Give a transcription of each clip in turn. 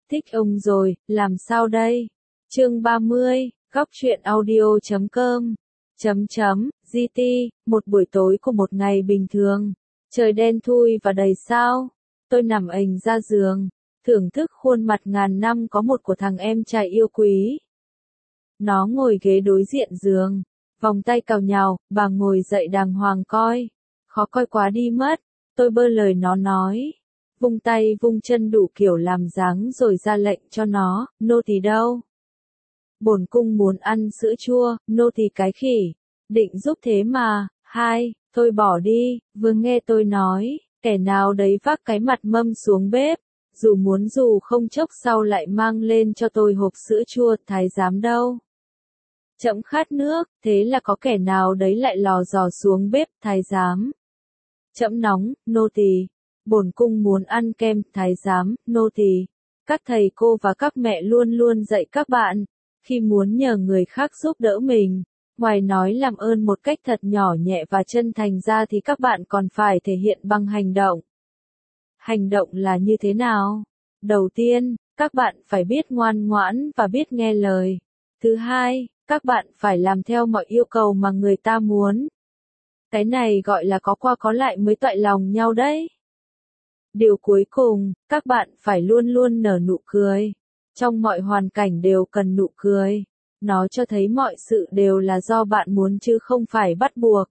Thích ông rồi, làm sao đây? Chương 30, góc truyện audio.com. GT, một buổi tối của một ngày bình thường. Trời đen thui và đầy sao. Tôi nằm ềnh ra giường, thưởng thức khuôn mặt ngàn năm có một của thằng em trai yêu quý. Nó ngồi ghế đối diện giường, vòng tay cào nhào, bà ngồi dậy đàng hoàng coi. Khó coi quá đi mất, tôi bơ lời nó nói. Vung tay vung chân đủ kiểu làm dáng rồi ra lệnh cho nó, nô tỳ đâu? Bổn cung muốn ăn sữa chua, nô tỳ cái khỉ. Định giúp thế mà, thôi bỏ đi, vừa nghe tôi nói, kẻ nào đấy vác cái mặt mâm xuống bếp, dù không chốc sau lại mang lên cho tôi hộp sữa chua, thái giám đâu. Trẫm khát nước, thế là có kẻ nào đấy lại lò dò xuống bếp, thái giám. Trẫm nóng, nô tỳ. Bổn cung muốn ăn kem, thái giám, nô tỳ. Các thầy cô và các mẹ luôn luôn dạy các bạn, khi muốn nhờ người khác giúp đỡ mình, ngoài nói làm ơn một cách thật nhỏ nhẹ và chân thành ra thì các bạn còn phải thể hiện bằng hành động. Hành động là như thế nào? Đầu tiên, các bạn phải biết ngoan ngoãn và biết nghe lời. Thứ hai, các bạn phải làm theo mọi yêu cầu mà người ta muốn. Cái này gọi là có qua có lại mới toại lòng nhau đấy. Điều cuối cùng, các bạn phải luôn luôn nở nụ cười. Trong mọi hoàn cảnh đều cần nụ cười. Nó cho thấy mọi sự đều là do bạn muốn chứ không phải bắt buộc.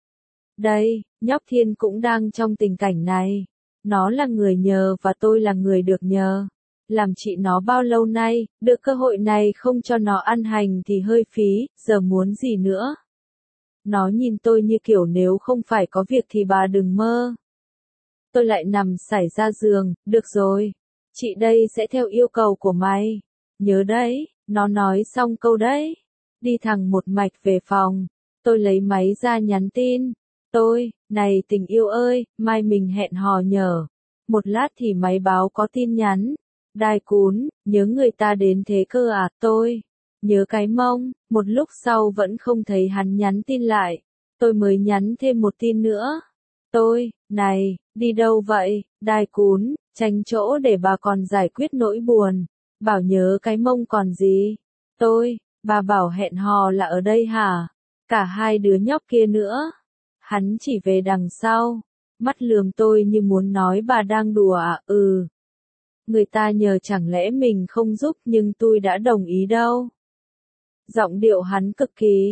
Đây, nhóc Thiên cũng đang trong tình cảnh này. Nó là người nhờ và tôi là người được nhờ. Làm chị nó bao lâu nay, được cơ hội này không cho nó ăn hành thì hơi phí, giờ muốn gì nữa. Nó nhìn tôi như kiểu nếu không phải có việc thì bà đừng mơ. Tôi lại nằm sải ra giường, được rồi. Chị đây sẽ theo yêu cầu của mày. Nhớ đấy, nó nói xong câu đấy. Đi thẳng một mạch về phòng. Tôi lấy máy ra nhắn tin. Này tình yêu ơi, mai mình hẹn hò nhở. Một lát thì máy báo có tin nhắn. Đài cún, nhớ người ta đến thế cơ à, tôi. Nhớ cái mông, một lúc sau vẫn không thấy hắn nhắn tin lại. Tôi mới nhắn thêm một tin nữa. Này, đi đâu vậy, đài cún, tránh chỗ để bà còn giải quyết nỗi buồn. Bảo nhớ cái mông còn gì. Bà bảo hẹn hò là ở đây hả? Cả hai đứa nhóc kia nữa. Hắn chỉ về đằng sau. Mắt lườm tôi như muốn nói bà đang đùa à, Người ta nhờ chẳng lẽ mình không giúp nhưng tôi đã đồng ý đâu. Giọng điệu hắn cực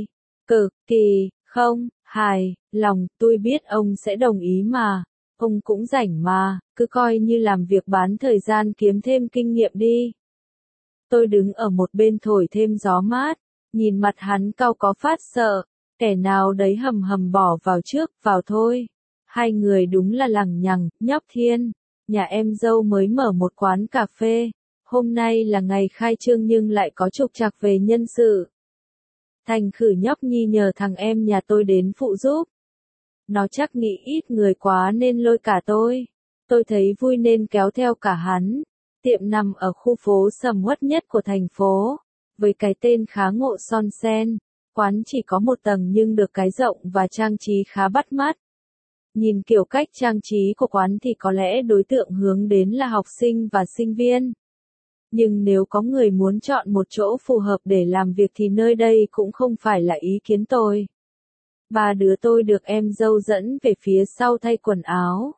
kỳ, không, hài, lòng, tôi biết ông sẽ đồng ý mà. Ông cũng rảnh mà, cứ coi như làm việc bán thời gian kiếm thêm kinh nghiệm đi. Tôi đứng ở một bên thổi thêm gió mát, nhìn mặt hắn cau có phát sợ, kẻ nào đấy hầm hầm bỏ vào trước, vào thôi. Hai người đúng là lằng nhằng, nhóc Thiên. Nhà em dâu mới mở một quán cà phê. Hôm nay là ngày khai trương nhưng lại có trục trặc về nhân sự. Thành khử nhóc Nhi nhờ thằng em nhà tôi đến phụ giúp. Nó chắc nghĩ ít người quá nên lôi cả tôi. Tôi thấy vui nên kéo theo cả hắn. Tiệm nằm ở khu phố sầm uất nhất của thành phố. Với cái tên khá ngộ Son Sen. Quán chỉ có một tầng nhưng được cái rộng và trang trí khá bắt mắt. Nhìn kiểu cách trang trí của quán thì có lẽ đối tượng hướng đến là học sinh và sinh viên. Nhưng nếu có người muốn chọn một chỗ phù hợp để làm việc thì nơi đây cũng không phải là ý kiến tôi. Ba đứa tôi được em dâu dẫn về phía sau thay quần áo.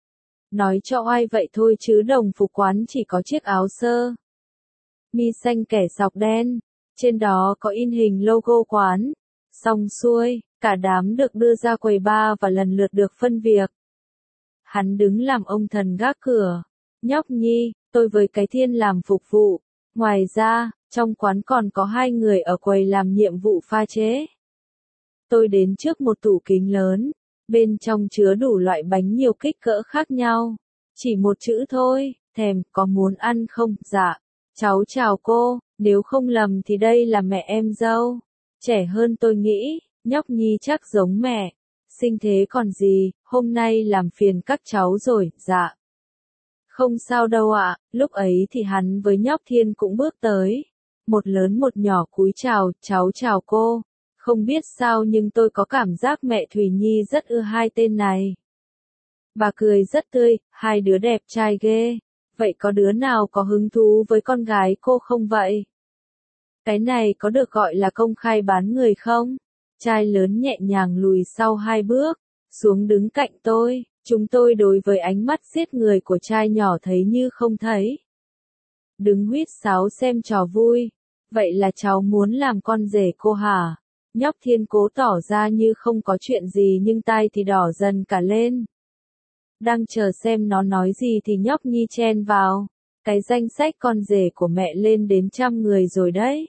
Nói cho oai vậy thôi chứ đồng phục quán chỉ có chiếc áo sơ mi xanh kẻ sọc đen. Trên đó có in hình logo quán. Xong xuôi, cả đám được đưa ra quầy bar và lần lượt được phân việc. Hắn đứng làm ông thần gác cửa. Nhóc Nhi, tôi với cái Thiên làm phục vụ. Ngoài ra, trong quán còn có hai người ở quầy làm nhiệm vụ pha chế. Tôi đến trước một tủ kính lớn. Bên trong chứa đủ loại bánh nhiều kích cỡ khác nhau. Chỉ một chữ thôi, thèm, có muốn ăn không? Dạ. Cháu chào cô, nếu không lầm thì đây là mẹ em dâu. Trẻ hơn tôi nghĩ, nhóc Nhi chắc giống mẹ. Sinh thế còn gì, hôm nay làm phiền các cháu rồi, dạ. Không sao đâu ạ, lúc ấy thì hắn với nhóc Thiên cũng bước tới. Một lớn một nhỏ cúi chào, cháu chào cô. Không biết sao nhưng tôi có cảm giác mẹ Thùy Nhi rất ưa hai tên này. Bà cười rất tươi, hai đứa đẹp trai ghê. Vậy có đứa nào có hứng thú với con gái cô không vậy? Cái này có được gọi là công khai bán người không? Trai lớn nhẹ nhàng lùi sau 2 bước, xuống đứng cạnh tôi. Chúng tôi đối với ánh mắt giết người của trai nhỏ thấy như không thấy. Đứng huýt sáo xem trò vui. Vậy là cháu muốn làm con rể cô hả? Nhóc Thiên cố tỏ ra như không có chuyện gì nhưng tai thì đỏ dần cả lên. Đang chờ xem nó nói gì thì nhóc Nhi chen vào. Cái danh sách con rể của mẹ lên đến 100 người rồi đấy.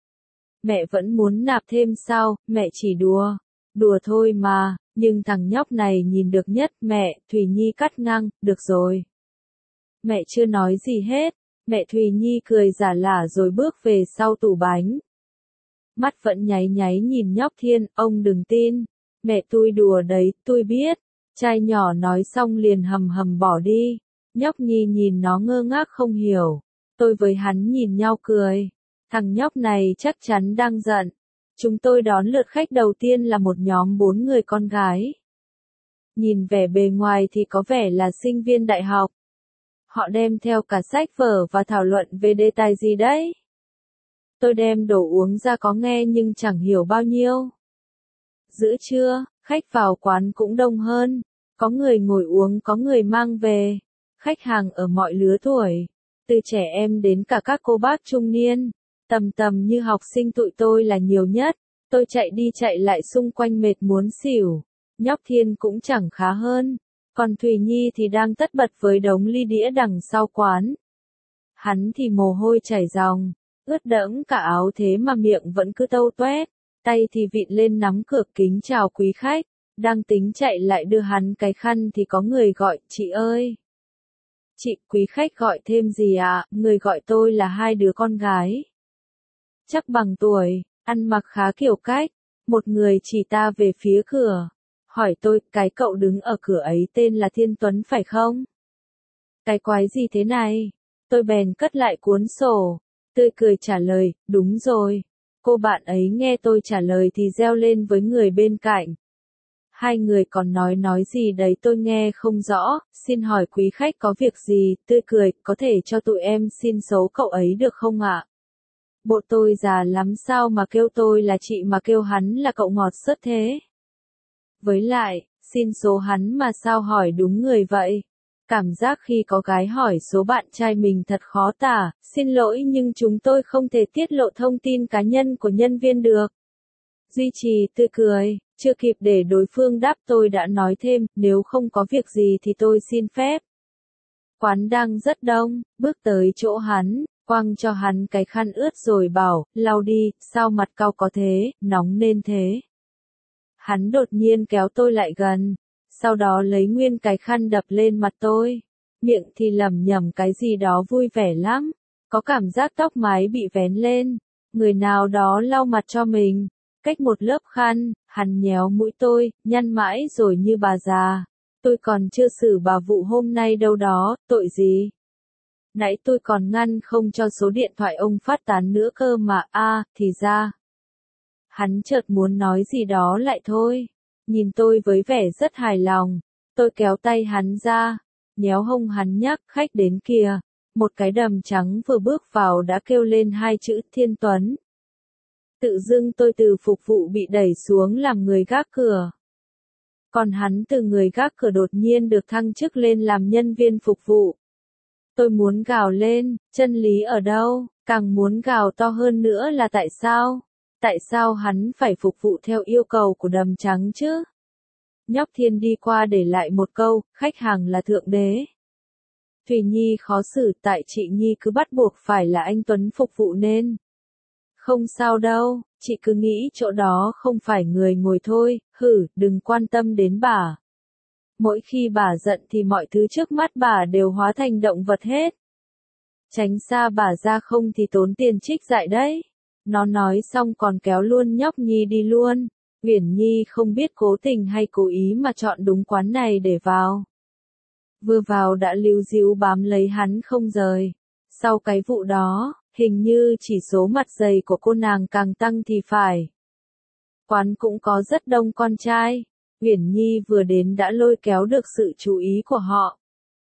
Mẹ vẫn muốn nạp thêm sao, mẹ chỉ đùa. Đùa thôi mà, nhưng thằng nhóc này nhìn được nhất mẹ, Thùy Nhi cắt ngang, được rồi. Mẹ chưa nói gì hết, mẹ Thùy Nhi cười giả lả rồi bước về sau tủ bánh. Mắt vẫn nháy nháy nhìn nhóc Thiên, ông đừng tin. Mẹ tôi đùa đấy, tôi biết. Trai nhỏ nói xong liền hầm hầm bỏ đi. Nhóc Nhi nhìn nó ngơ ngác không hiểu. Tôi với hắn nhìn nhau cười. Thằng nhóc này chắc chắn đang giận. Chúng tôi đón lượt khách đầu tiên là một nhóm 4 người con gái. Nhìn vẻ bề ngoài thì có vẻ là sinh viên đại học. Họ đem theo cả sách vở và thảo luận về đề tài gì đấy. Tôi đem đồ uống ra có nghe nhưng chẳng hiểu bao nhiêu. Giữa trưa, khách vào quán cũng đông hơn. Có người ngồi uống có người mang về. Khách hàng ở mọi lứa tuổi. Từ trẻ em đến cả các cô bác trung niên. Tầm tầm như học sinh tụi tôi là nhiều nhất. Tôi chạy đi chạy lại xung quanh mệt muốn xỉu. Nhóc Thiên cũng chẳng khá hơn. Còn Thùy Nhi thì đang tất bật với đống ly đĩa đằng sau quán. Hắn thì mồ hôi chảy ròng, ướt đẫm cả áo thế mà miệng vẫn cứ tâu toét. Tay thì vịn lên nắm cửa kính chào quý khách. Đang tính chạy lại đưa hắn cái khăn thì có người gọi, chị ơi. Chị, quý khách gọi thêm gì ạ? Người gọi tôi là 2 đứa con gái. Chắc bằng tuổi, ăn mặc khá kiểu cách. Một người chỉ ta về phía cửa. Hỏi tôi, cái cậu đứng ở cửa ấy tên là Thiên Tuấn phải không? Cái quái gì thế này? Tôi bèn cất lại cuốn sổ. Tươi cười trả lời, đúng rồi. Cô bạn ấy nghe tôi trả lời thì reo lên với người bên cạnh. 2 người còn nói gì đấy tôi nghe không rõ, xin hỏi quý khách có việc gì, tươi cười, có thể cho tụi em xin số cậu ấy được không ạ? Bộ tôi già lắm sao mà kêu tôi là chị mà kêu hắn là cậu ngọt sớt thế? Với lại, xin số hắn mà sao hỏi đúng người vậy? Cảm giác khi có gái hỏi số bạn trai mình thật khó tả, xin lỗi nhưng chúng tôi không thể tiết lộ thông tin cá nhân của nhân viên được. Duy trì tươi cười, chưa kịp để đối phương đáp tôi đã nói thêm, nếu không có việc gì thì tôi xin phép. Quán đang rất đông, bước tới chỗ hắn, quăng cho hắn cái khăn ướt rồi bảo, lau đi, sao mặt cau có thế, nóng nên thế. Hắn đột nhiên kéo tôi lại gần, sau đó lấy nguyên cái khăn đập lên mặt tôi, miệng thì lẩm nhẩm cái gì đó vui vẻ lắm, có cảm giác tóc mái bị vén lên, người nào đó lau mặt cho mình, cách một lớp khăn, hắn nhéo mũi tôi, nhăn mãi rồi như bà già, tôi còn chưa xử bà vụ hôm nay đâu đó, tội gì? Nãy tôi còn ngăn không cho số điện thoại ông phát tán nữa cơ mà, thì ra. Hắn chợt muốn nói gì đó lại thôi. Nhìn tôi với vẻ rất hài lòng. Tôi kéo tay hắn ra. Nhéo hông hắn nhắc khách đến kìa. Một cái đầm trắng vừa bước vào đã kêu lên 2 chữ Thiên Tuấn. Tự dưng tôi từ phục vụ bị đẩy xuống làm người gác cửa. Còn hắn từ người gác cửa đột nhiên được thăng chức lên làm nhân viên phục vụ. Tôi muốn gào lên, chân lý ở đâu, càng muốn gào to hơn nữa là tại sao? Tại sao hắn phải phục vụ theo yêu cầu của đầm trắng chứ? Nhóc Thiên đi qua để lại một câu, khách hàng là thượng đế. Thùy Nhi khó xử tại chị Nhi cứ bắt buộc phải là anh Tuấn phục vụ nên. Không sao đâu, chị cứ nghĩ chỗ đó không phải người ngồi thôi, đừng quan tâm đến bà. Mỗi khi bà giận thì mọi thứ trước mắt bà đều hóa thành động vật hết. Tránh xa bà ra không thì tốn tiền trích dại đấy. Nó nói xong còn kéo luôn nhóc Nhi đi luôn. Uyển Nhi không biết cố tình hay cố ý mà chọn đúng quán này để vào. Vừa vào đã líu díu bám lấy hắn không rời. Sau cái vụ đó, hình như chỉ số mặt dày của cô nàng càng tăng thì phải. Quán cũng có rất đông con trai. Uyển Nhi vừa đến đã lôi kéo được sự chú ý của họ.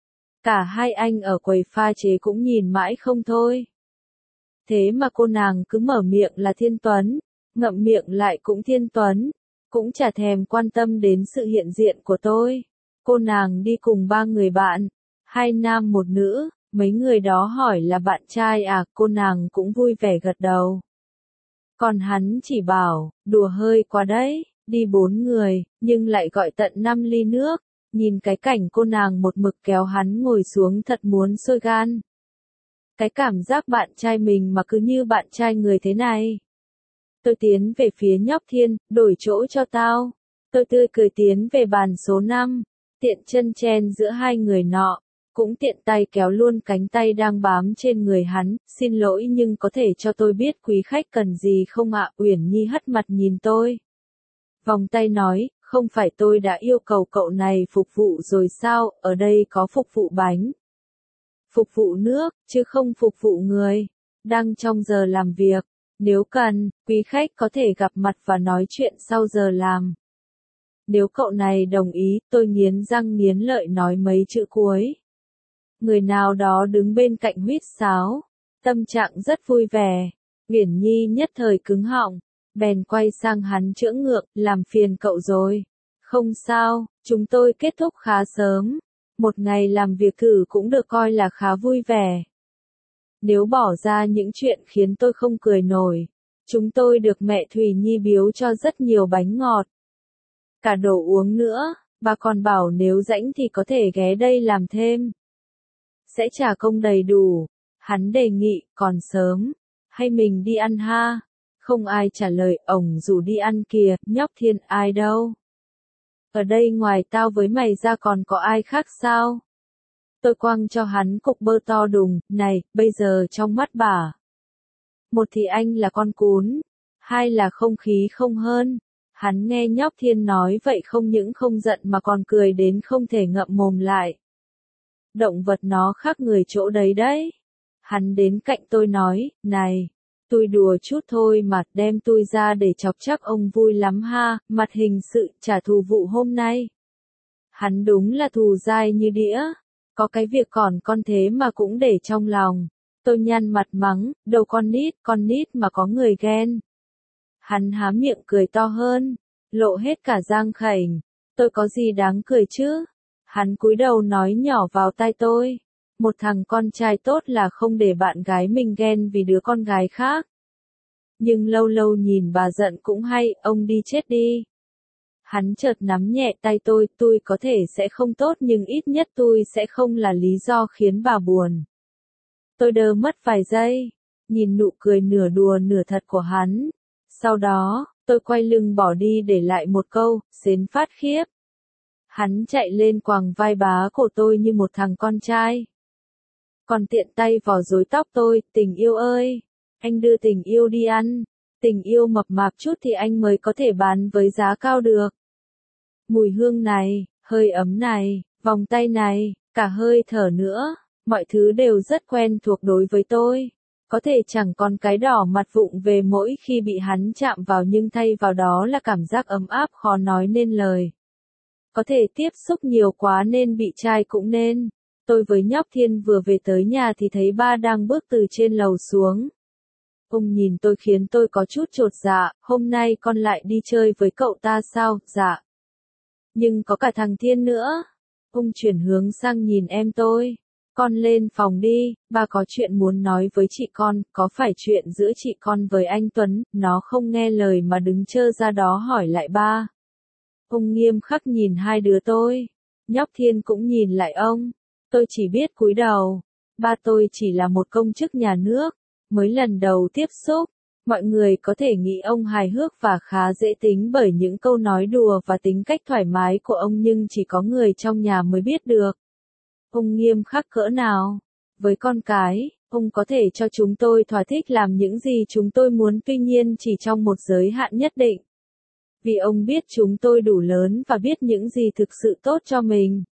Cả hai anh ở quầy pha chế cũng nhìn mãi không thôi. Thế mà cô nàng cứ mở miệng là Thiên Tuấn, ngậm miệng lại cũng Thiên Tuấn, cũng chả thèm quan tâm đến sự hiện diện của tôi. Cô nàng đi cùng 3 người bạn, 2 nam 1 nữ, mấy người đó hỏi là bạn trai à, cô nàng cũng vui vẻ gật đầu. Còn hắn chỉ bảo, đùa hơi quá đấy, đi 4 người, nhưng lại gọi tận 5 ly nước, nhìn cái cảnh cô nàng một mực kéo hắn ngồi xuống thật muốn sôi gan. Cái cảm giác bạn trai mình mà cứ như bạn trai người thế này. Tôi tiến về phía nhóc Thiên, đổi chỗ cho tao. Tôi tươi cười tiến về bàn số 5, tiện chân chen giữa hai người nọ, cũng tiện tay kéo luôn cánh tay đang bám trên người hắn, xin lỗi nhưng có thể cho tôi biết quý khách cần gì không ạ? Uyển Nhi hất mặt nhìn tôi. Vòng tay nói, không phải tôi đã yêu cầu cậu này phục vụ rồi sao, ở đây có phục vụ bánh. Phục vụ nước, chứ không phục vụ người. Đang trong giờ làm việc, nếu cần, quý khách có thể gặp mặt và nói chuyện sau giờ làm. Nếu cậu này đồng ý, tôi nghiến răng nghiến lợi nói mấy chữ cuối. Người nào đó đứng bên cạnh huýt sáo, tâm trạng rất vui vẻ. Uyển Nhi nhất thời cứng họng, bèn quay sang hắn chưởng ngượng, làm phiền cậu rồi. Không sao, chúng tôi kết thúc khá sớm. Một ngày làm việc thử cũng được coi là khá vui vẻ. Nếu bỏ ra những chuyện khiến tôi không cười nổi, chúng tôi được mẹ Thùy Nhi biếu cho rất nhiều bánh ngọt. Cả đồ uống nữa, bà còn bảo nếu rảnh thì có thể ghé đây làm thêm. Sẽ trả công đầy đủ. Hắn đề nghị, còn sớm. Hay mình đi ăn ha? Không ai trả lời, ổng rủ đi ăn kìa, nhóc Thiên, ai đâu? Ở đây ngoài tao với mày ra còn có ai khác sao? Tôi quăng cho hắn cục bơ to đùng, này, bây giờ trong mắt bà. Một thì anh là con cún, hai là không khí không hơn. Hắn nghe nhóc Thiên nói vậy không những không giận mà còn cười đến không thể ngậm mồm lại. Động vật nó khác người chỗ đấy đấy. Hắn đến cạnh tôi nói, này, tôi đùa chút thôi mà, đem tôi ra để chọc chắc ông vui lắm ha, mặt hình sự trả thù vụ hôm nay. Hắn đúng là thù dai như đĩa, có cái việc còn con thế mà cũng để trong lòng. Tôi nhăn mặt mắng, đâu con nít mà có người ghen. Hắn há miệng cười to hơn, lộ hết cả răng khểnh, tôi có gì đáng cười chứ? Hắn cúi đầu nói nhỏ vào tai tôi, một thằng con trai tốt là không để bạn gái mình ghen vì đứa con gái khác. Nhưng lâu lâu nhìn bà giận cũng hay, ông đi chết đi. Hắn chợt nắm nhẹ tay tôi có thể sẽ không tốt nhưng ít nhất tôi sẽ không là lý do khiến bà buồn. Tôi đơ mất vài giây, nhìn nụ cười nửa đùa nửa thật của hắn. Sau đó, tôi quay lưng bỏ đi để lại một câu, xến phát khiếp. Hắn chạy lên quàng vai bá cổ tôi như một thằng con trai. Còn tiện tay vò rối tóc tôi, tình yêu ơi, anh đưa tình yêu đi ăn. Tình yêu mập mạp chút thì anh mới có thể bán với giá cao được. Mùi hương này, hơi ấm này, vòng tay này, cả hơi thở nữa, mọi thứ đều rất quen thuộc đối với tôi. Có thể chẳng còn cái đỏ mặt vụng về mỗi khi bị hắn chạm vào nhưng thay vào đó là cảm giác ấm áp khó nói nên lời. Có thể tiếp xúc nhiều quá nên bị chai cũng nên. Tôi với nhóc Thiên vừa về tới nhà thì thấy ba đang bước từ trên lầu xuống. Ông nhìn tôi khiến tôi có chút chột dạ, hôm nay con lại đi chơi với cậu ta sao? Dạ. Nhưng có cả thằng Thiên nữa. Ông chuyển hướng sang nhìn em tôi. Con lên phòng đi, ba có chuyện muốn nói với chị con, có phải chuyện giữa chị con với anh Tuấn, nó không nghe lời mà đứng trơ ra đó hỏi lại ba. Ông nghiêm khắc nhìn hai đứa tôi. Nhóc Thiên cũng nhìn lại ông. Tôi chỉ biết cúi đầu. Ba tôi chỉ là một công chức nhà nước. Mới lần đầu tiếp xúc, mọi người có thể nghĩ ông hài hước và khá dễ tính bởi những câu nói đùa và tính cách thoải mái của ông nhưng chỉ có người trong nhà mới biết được. Ông nghiêm khắc cỡ nào? Với con cái, ông có thể cho chúng tôi thỏa thích làm những gì chúng tôi muốn tuy nhiên chỉ trong một giới hạn nhất định. Vì ông biết chúng tôi đủ lớn và biết những gì thực sự tốt cho mình.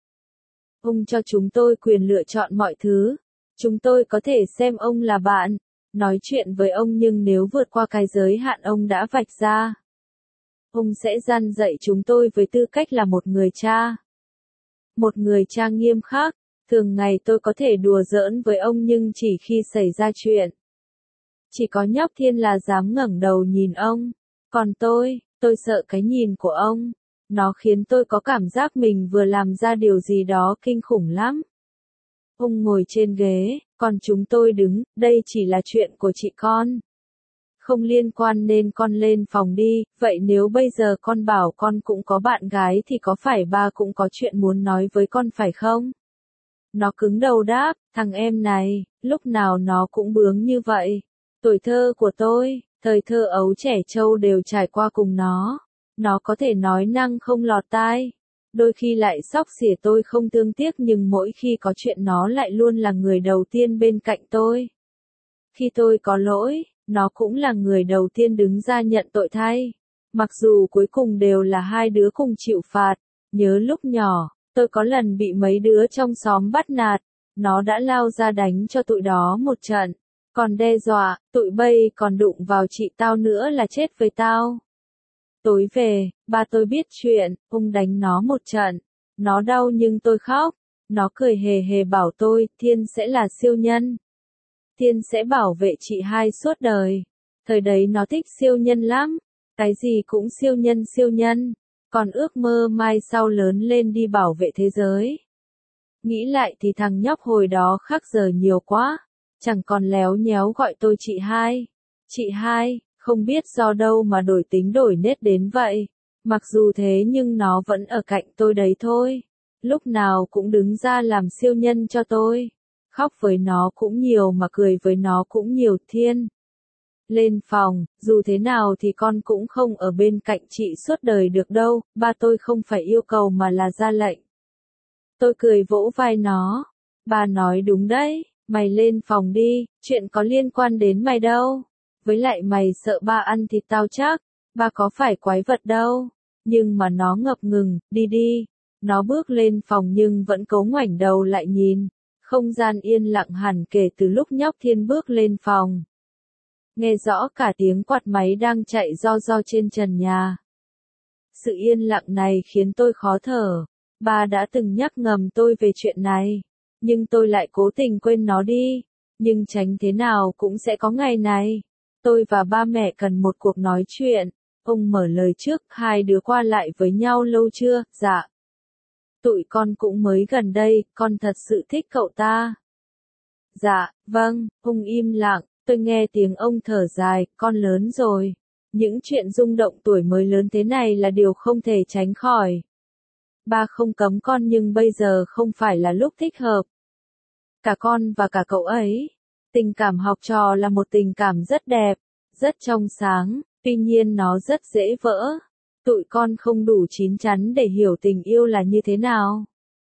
Ông cho chúng tôi quyền lựa chọn mọi thứ. Chúng tôi có thể xem ông là bạn, nói chuyện với ông nhưng nếu vượt qua cái giới hạn ông đã vạch ra, ông sẽ răn dạy chúng tôi với tư cách là một người cha. Một người cha nghiêm khắc, Thường ngày tôi có thể đùa giỡn với ông nhưng chỉ khi xảy ra chuyện. Chỉ có nhóc Thiên là dám ngẩng đầu nhìn ông. Còn tôi sợ cái nhìn của ông. Nó khiến tôi có cảm giác mình vừa làm ra điều gì đó kinh khủng lắm. Ông ngồi trên ghế, còn chúng tôi đứng, đây chỉ là chuyện của chị con. Không liên quan nên con lên phòng đi, vậy nếu bây giờ con bảo con cũng có bạn gái thì có phải ba cũng có chuyện muốn nói với con phải không? Nó cứng đầu đáp, thằng em này, lúc nào nó cũng bướng như vậy. Tuổi thơ của tôi, thời thơ ấu trẻ trâu đều trải qua cùng nó. Nó có thể nói năng không lọt tai. Đôi khi lại xóc xỉa tôi không thương tiếc nhưng mỗi khi có chuyện nó lại luôn là người đầu tiên bên cạnh tôi. Khi tôi có lỗi, nó cũng là người đầu tiên đứng ra nhận tội thay. Mặc dù cuối cùng đều là hai đứa cùng chịu phạt. Nhớ lúc nhỏ, tôi có lần bị mấy đứa trong xóm bắt nạt. Nó đã lao ra đánh cho tụi đó một trận. Còn đe dọa, tụi bay còn đụng vào chị tao nữa là chết với tao. Tối về, ba tôi biết chuyện, ông đánh nó một trận. Nó đau nhưng tôi khóc. Nó cười hề hề bảo tôi, Thiên sẽ là siêu nhân. Thiên sẽ bảo vệ chị hai suốt đời. Thời đấy nó thích siêu nhân lắm. Cái gì cũng siêu nhân. Còn ước mơ mai sau lớn lên đi bảo vệ thế giới. Nghĩ lại thì thằng nhóc hồi đó khác giờ nhiều quá. Chẳng còn léo nhéo gọi tôi chị hai. Chị hai, không biết do đâu mà đổi tính đổi nết đến vậy. Mặc dù thế nhưng nó vẫn ở cạnh tôi đấy thôi. Lúc nào cũng đứng ra làm siêu nhân cho tôi. Khóc với nó cũng nhiều mà cười với nó cũng nhiều. Thiên. Lên phòng, dù thế nào thì con cũng không ở bên cạnh chị suốt đời được đâu, ba tôi không phải yêu cầu mà là ra lệnh. Tôi cười vỗ vai nó. Ba nói đúng đấy, mày lên phòng đi, chuyện có liên quan đến mày đâu. Với lại mày sợ ba ăn thịt tao chắc, ba có phải quái vật đâu. Nhưng mà nó ngập ngừng, đi đi. Nó bước lên phòng nhưng vẫn cố ngoảnh đầu lại nhìn. Không gian yên lặng hẳn kể từ lúc nhóc Thiên bước lên phòng. Nghe rõ cả tiếng quạt máy đang chạy ro trên trần nhà. Sự yên lặng này khiến tôi khó thở. Ba đã từng nhắc ngầm tôi về chuyện này. Nhưng tôi lại cố tình quên nó đi. Nhưng tránh thế nào cũng sẽ có ngày này. Tôi và ba mẹ cần một cuộc nói chuyện. Ông mở lời trước, hai đứa qua lại với nhau lâu chưa? Dạ. Tụi con cũng mới gần đây, con thật sự thích cậu ta. Dạ, vâng, ông im lặng, tôi nghe tiếng ông thở dài, con lớn rồi. Những chuyện rung động tuổi mới lớn thế này là điều không thể tránh khỏi. Ba không cấm con nhưng bây giờ không phải là lúc thích hợp. Cả con và cả cậu ấy. Tình cảm học trò là một tình cảm rất đẹp, rất trong sáng, tuy nhiên nó rất dễ vỡ. Tụi con không đủ chín chắn để hiểu tình yêu là như thế nào.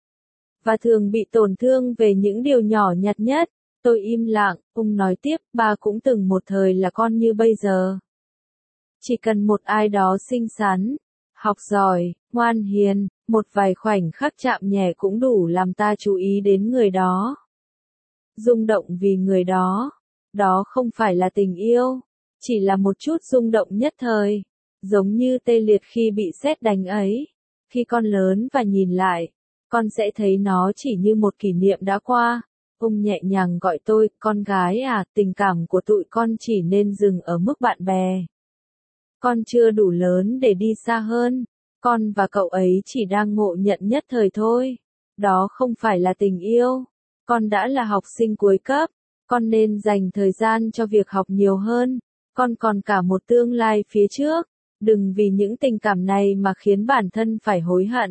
Và thường bị tổn thương về những điều nhỏ nhặt nhất. Tôi im lặng, ông nói tiếp, ba cũng từng một thời là con như bây giờ. Chỉ cần một ai đó xinh xắn, học giỏi, ngoan hiền, một vài khoảnh khắc chạm nhẹ cũng đủ làm ta chú ý đến người đó. Rung động vì người đó. Đó không phải là tình yêu, chỉ là một chút rung động nhất thời. Giống như tê liệt khi bị sét đánh ấy. Khi con lớn và nhìn lại, con sẽ thấy nó chỉ như một kỷ niệm đã qua. Ông nhẹ nhàng gọi tôi, con gái à, tình cảm của tụi con chỉ nên dừng ở mức bạn bè. Con chưa đủ lớn để đi xa hơn. Con và cậu ấy chỉ đang ngộ nhận nhất thời thôi. Đó không phải là tình yêu. Con đã là học sinh cuối cấp. Con nên dành thời gian cho việc học nhiều hơn. Con còn cả một tương lai phía trước. Đừng vì những tình cảm này mà khiến bản thân phải hối hận.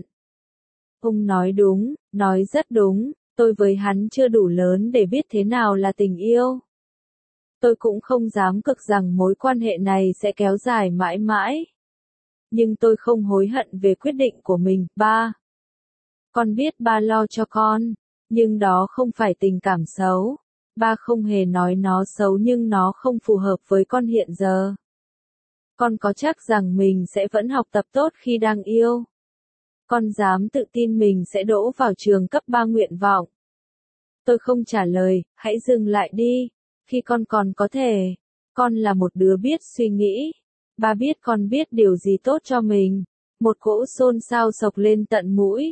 Ông nói đúng, nói rất đúng. Tôi với hắn chưa đủ lớn để biết thế nào là tình yêu. Tôi cũng không dám cược rằng mối quan hệ này sẽ kéo dài mãi mãi. Nhưng tôi không hối hận về quyết định của mình. Ba. Con biết ba lo cho con. Nhưng đó không phải tình cảm xấu. Ba không hề nói nó xấu nhưng nó không phù hợp với con hiện giờ. Con có chắc rằng mình sẽ vẫn học tập tốt khi đang yêu? Con dám tự tin mình sẽ đỗ vào trường cấp 3 nguyện vọng? Tôi không trả lời, hãy dừng lại đi. Khi con còn có thể. Con là một đứa biết suy nghĩ. Ba biết con biết điều gì tốt cho mình. Một cỗ xôn xao sộc lên tận mũi.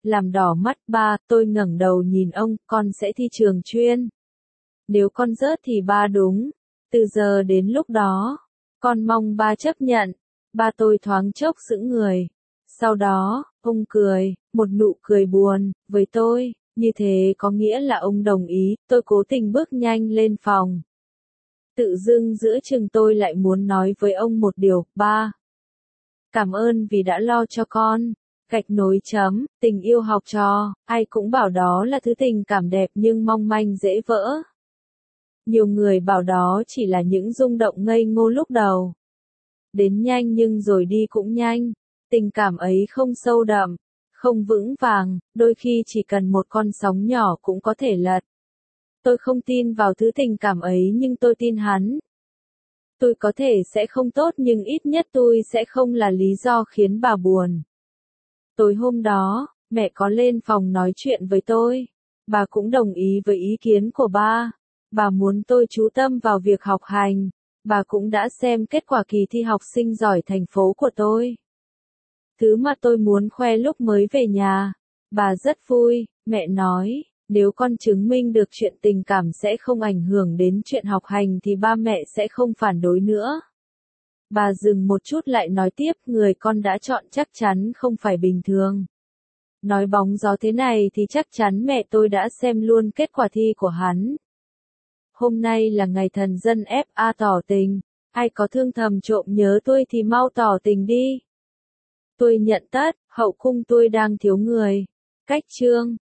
làm đỏ mắt ba, tôi ngẩng đầu nhìn ông, con sẽ thi trường chuyên. Nếu con rớt thì ba đúng. Từ giờ đến lúc đó, con mong ba chấp nhận. Ba tôi thoáng chốc sững người. Sau đó, ông cười, một nụ cười buồn, với tôi, như thế có nghĩa là ông đồng ý, tôi cố tình bước nhanh lên phòng. Tự dưng giữa chừng tôi lại muốn nói với ông một điều, ba. Cảm ơn vì đã lo cho con. Gạch nối chấm, tình yêu học trò, ai cũng bảo đó là thứ tình cảm đẹp nhưng mong manh dễ vỡ. Nhiều người bảo đó chỉ là những rung động ngây ngô lúc đầu. Đến nhanh nhưng rồi đi cũng nhanh. Tình cảm ấy không sâu đậm, không vững vàng, đôi khi chỉ cần một con sóng nhỏ cũng có thể lật. Tôi không tin vào thứ tình cảm ấy nhưng tôi tin hắn. Tôi có thể sẽ không tốt nhưng ít nhất tôi sẽ không là lý do khiến bà buồn. Tối hôm đó, mẹ có lên phòng nói chuyện với tôi. Bà cũng đồng ý với ý kiến của ba. Bà muốn tôi chú tâm vào việc học hành. Bà cũng đã xem kết quả kỳ thi học sinh giỏi thành phố của tôi. Thứ mà tôi muốn khoe lúc mới về nhà. Bà rất vui, mẹ nói, nếu con chứng minh được chuyện tình cảm sẽ không ảnh hưởng đến chuyện học hành thì ba mẹ sẽ không phản đối nữa. Bà dừng một chút lại nói tiếp, người con đã chọn chắc chắn không phải bình thường. Nói bóng gió thế này thì chắc chắn mẹ tôi đã xem luôn kết quả thi của hắn. Hôm nay là ngày thần dân FA tỏ tình, ai có thương thầm trộm nhớ tôi thì mau tỏ tình đi. Tôi nhận tất, hậu cung tôi đang thiếu người. Cách chương